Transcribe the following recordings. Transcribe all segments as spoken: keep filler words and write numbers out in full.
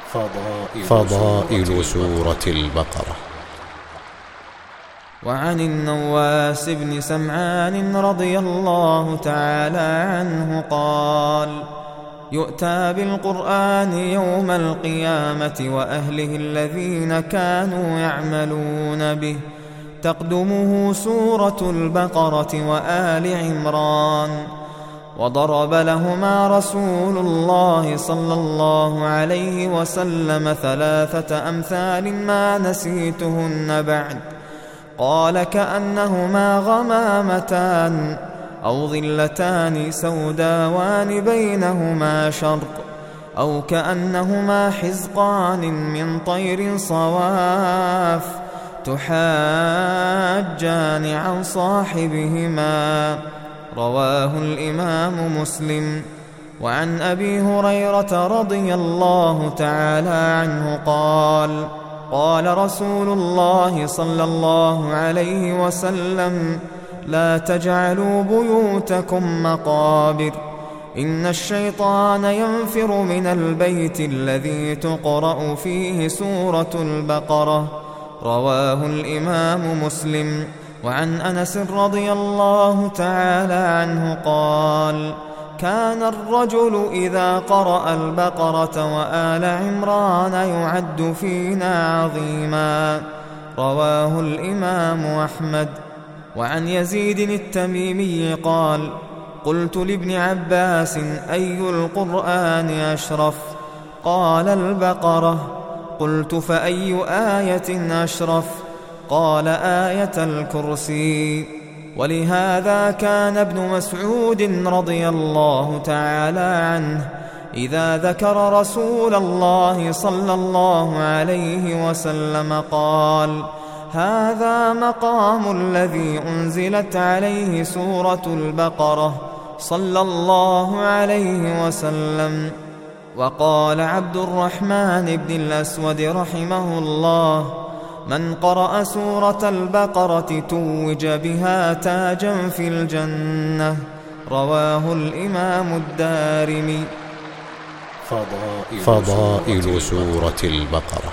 فضائل, فضائل سورة البقرة. وعن النواس بن سمعان رضي الله تعالى عنه قال: يؤتى بالقرآن يوم القيامة وأهله الذين كانوا يعملون به، تقدمه سورة البقرة وآل عمران. وضرب لهما رسول الله صلى الله عليه وسلم ثلاثة أمثال ما نسيتهن بعد. قال: كأنهما غمامتان أو ظلتان سوداوان بينهما شرق، أو كأنهما حزقان من طير صواف تحاجان عن صاحبهما. رواه الإمام مسلم. وعن أبي هريرة رضي الله تعالى عنه قال: قال رسول الله صلى الله عليه وسلم: لا تجعلوا بيوتكم مقابر، إن الشيطان ينفر من البيت الذي تقرأ فيه سورة البقرة. رواه الإمام مسلم. وعن أنس رضي الله تعالى عنه قال: كان الرجل إذا قرأ البقرة وآل عمران يعد فينا عظيما. رواه الإمام أحمد. وعن يزيد التميمي قال: قلت لابن عباس: أي القرآن أشرف؟ قال: البقرة. قلت: فأي آية أشرف؟ قال: آية الكرسي. ولهذا كان ابن مسعود رضي الله تعالى عنه إذا ذكر رسول الله صلى الله عليه وسلم قال: هذا مقام الذي أنزلت عليه سورة البقرة صلى الله عليه وسلم. وقال عبد الرحمن بن الأسود رحمه الله: من قرأ سورة البقرة توج بها تاجا في الجنة. رواه الإمام الدارمي. فضائل, فضائل سورة البقرة.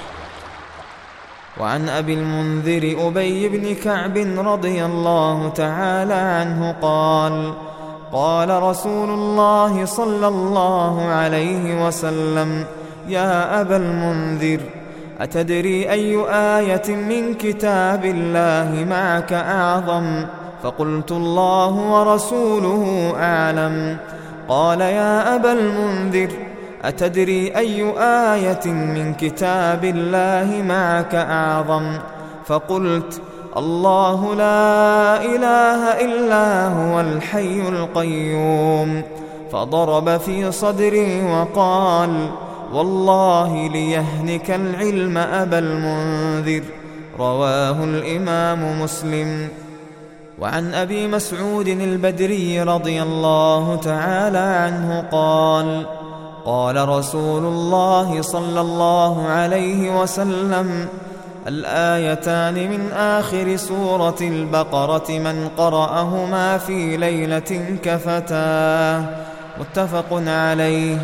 وعن أبي المنذر أبي بن كعب رضي الله تعالى عنه قال: قال رسول الله صلى الله عليه وسلم: يا أبا المنذر، أتدري أي آية من كتاب الله معك أعظم؟ فقلت: الله ورسوله أعلم. قال: يا أبا المنذر، أتدري أي آية من كتاب الله معك أعظم؟ فقلت: الله لا إله إلا هو الحي القيوم. فضرب في صدري وقال: والله ليهنك العلم أبا المنذر. رواه الإمام مسلم. وعن أبي مسعود البدري رضي الله تعالى عنه قال: قال رسول الله صلى الله عليه وسلم: الآيتان من آخر سورة البقرة من قرأهما في ليلة كفتاه. متفق عليه.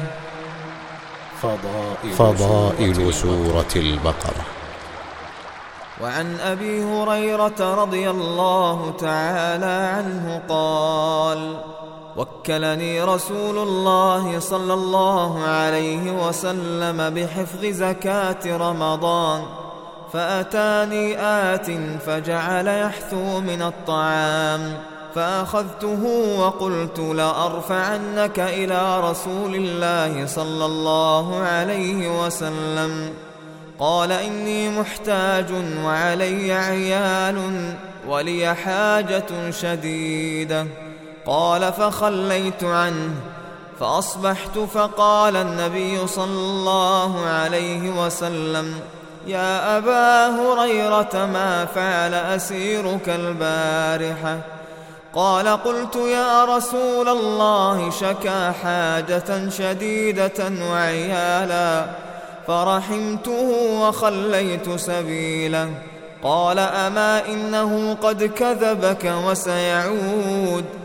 فضائل, فضائل سورة البقرة. وعن أبي هريرة رضي الله تعالى عنه قال: وكلني رسول الله صلى الله عليه وسلم بحفظ زكاة رمضان، فأتاني آت فجعل يحثو من الطعام، فأخذته وقلت: لأرفعنك إلى رسول الله صلى الله عليه وسلم. قال: إني محتاج وعلي عيال ولي حاجة شديدة. قال: فخليت عنه، فأصبحت فقال النبي صلى الله عليه وسلم: يا أبا هريرة، ما فعل أسيرك البارحة؟ قال: قلت: يا رسول الله، شكا حاجة شديدة وعيالا، فرحمته وخليت سبيله. قال: أما إنه قد كذبك وسيعود.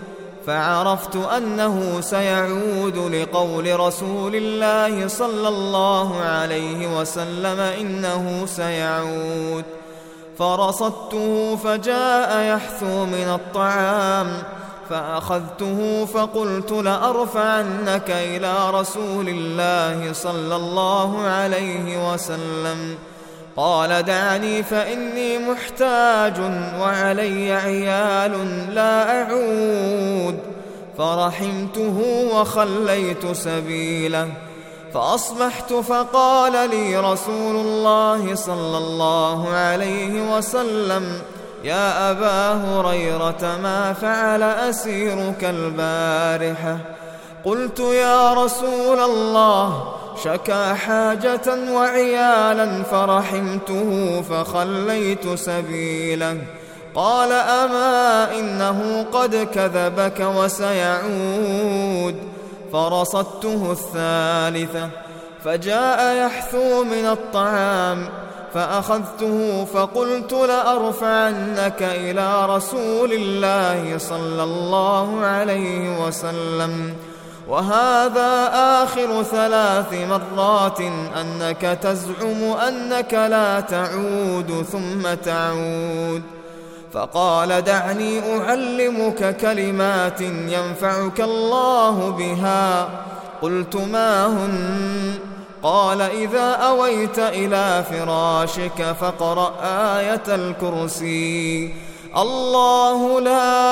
فعرفت أنه سيعود لقول رسول الله صلى الله عليه وسلم إنه سيعود، فرصدته فجاء يحثو من الطعام، فأخذته فقلت لأرفعنك إلى رسول الله صلى الله عليه وسلم. قال دعني فإني محتاج وعلي عيال لا أعود، فرحمته وخليت سبيله. فأصبحت فقال لي رسول الله صلى الله عليه وسلم يا أبا هريرة ما فعل أسيرك البارحة؟ قلت يا رسول الله شكا حاجة وعيالا فرحمته فخليت سبيله. قال أما إنه قد كذبك وسيعود. فرصدته الثالثة فجاء يحثو من الطعام، فأخذته فقلت لأرفعنك إلى رسول الله صلى الله عليه وسلم. وهذا آخر ثلاث مرات أنك تزعم أنك لا تعود ثم تعود. فقال دعني أعلمك كلمات ينفعك الله بها. قلت ما هن؟ قال إذا أويت إلى فراشك فاقرأ آية الكرسي الله لا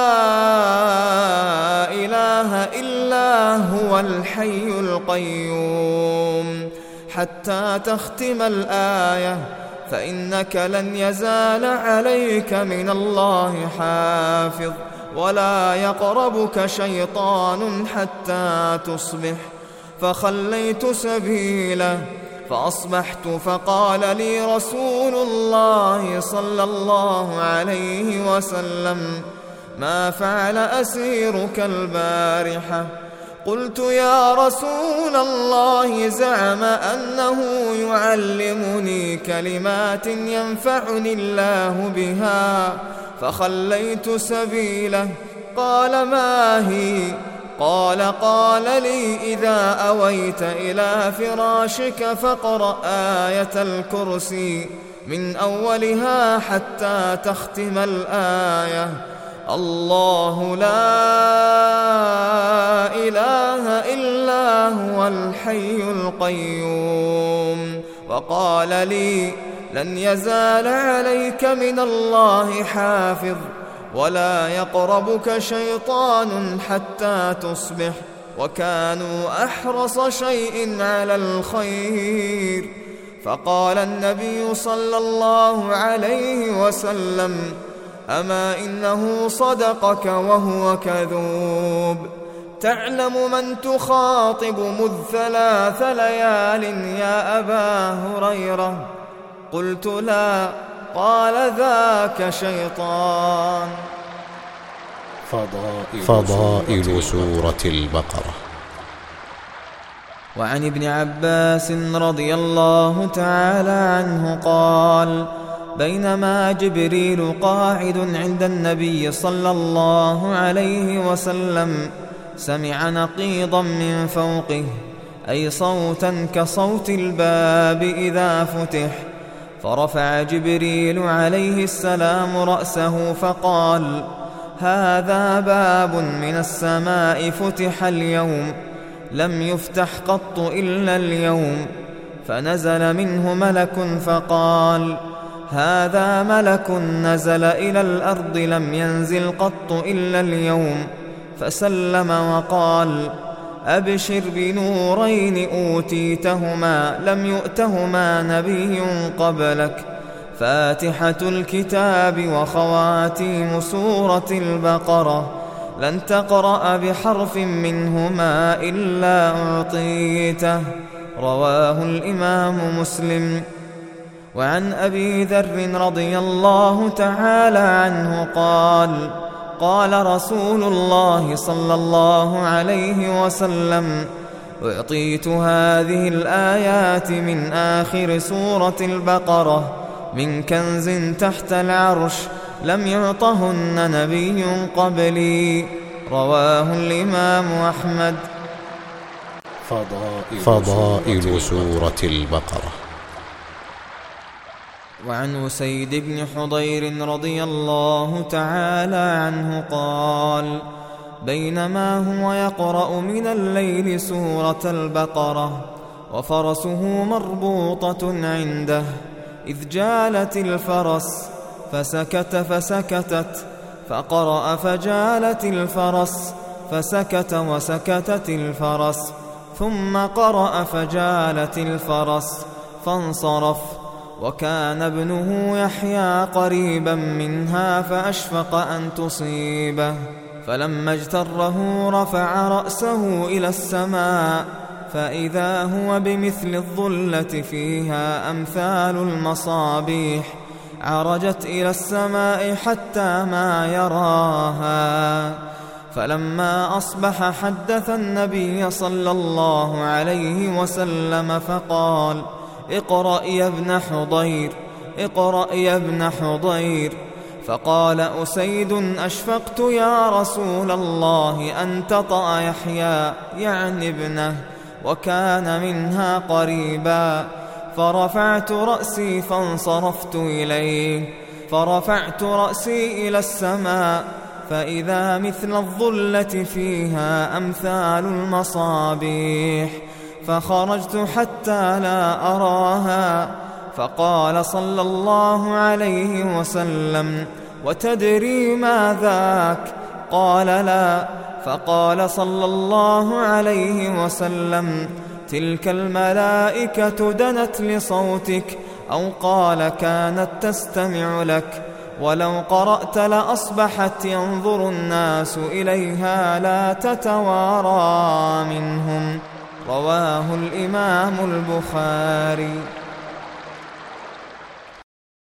إله إلا هو الحي القيوم حتى تختم الآية، فإنك لن يزال عليك من الله حافظ ولا يقربك شيطان حتى تصبح. فخليت سبيله، فأصبحت فقال لي رسول الله صلى الله عليه وسلم ما فعل أسيرك البارحة؟ قلت يا رسول الله زعم أنه يعلمني كلمات ينفعني الله بها فخليت سبيله. قال ما هي؟ قال قال لي إذا أويت إلى فراشك فاقرأ آية الكرسي من أولها حتى تختم الآية الله لا إله إلا هو الحي القيوم. وقال لي لن يزال عليك من الله حافظ ولا يقربك شيطان حتى تصبح. وكانوا أحرص شيء على الخير. فقال النبي صلى الله عليه وسلم أما إنه صدقك وهو كذوب. تعلم من تخاطب مذ ثلاث ليال يا أبا هريرة؟ قلت لا. قال ذاك شيطان. فضائل, فضائل سورة البقرة. وعن ابن عباس رضي الله تعالى عنه قال بينما جبريل قاعد عند النبي صلى الله عليه وسلم سمع نقيضا من فوقه، أي صوتا كصوت الباب إذا فتح، فرفع جبريل عليه السلام رأسه فقال هذا باب من السماء فتح اليوم لم يفتح قط إلا اليوم. فنزل منه ملك فقال هذا ملك نزل إلى الأرض لم ينزل قط إلا اليوم. فسلم وقال أبشر بنورين أوتيتهما لم يؤتهما نبي قبلك، فاتحة الكتاب وخواتيم سورة البقرة، لن تقرأ بحرف منهما إلا أعطيته. رواه الإمام مسلم. وعن أبي ذر رضي الله تعالى عنه قال قال رسول الله صلى الله عليه وسلم أعطيت هذه الآيات من آخر سورة البقرة من كنز تحت العرش لم يعطهن نبي قبلي. رواه الإمام أحمد. فضائل, فضائل سورة البقرة. وعن أسيد بن حضير رضي الله تعالى عنه قال: بينما هو يقرأ من الليل سورة البقرة وفرسه مربوطة عنده إذ جالت الفرس فسكت فسكتت، فقرأ فجالت الفرس فسكت وسكتت الفرس، ثم قرأ فجالت الفرس فانصرف، وكان ابنه يحيى قريبا منها فأشفق أن تصيبه، فلما اجتره رفع رأسه إلى السماء فإذا هو بمثل الظلة فيها أمثال المصابيح، عرجت إلى السماء حتى ما يراها. فلما أصبح حدث النبي صلى الله عليه وسلم فقال: اقرأ يا ابن حضير، اقرأ يا ابن حضير. فقال أسيد: أشفقت يا رسول الله أن تطأ يحيى، يعني ابنه، وكان منها قريبا، فرفعت رأسي فانصرفت إليه، فرفعت رأسي إلى السماء فإذا مثل الظلة فيها أمثال المصابيح، فخرجت حتى لا أراها. فقال صلى الله عليه وسلم: وتدري ما ذاك؟ قال: لا. فقال صلى الله عليه وسلم: تلك الملائكة دنت لصوتك، أو قال كانت تستمع لك، ولو قرأت لأصبحت ينظر الناس إليها لا تتوارى منهم. رواه الإمام البخاري.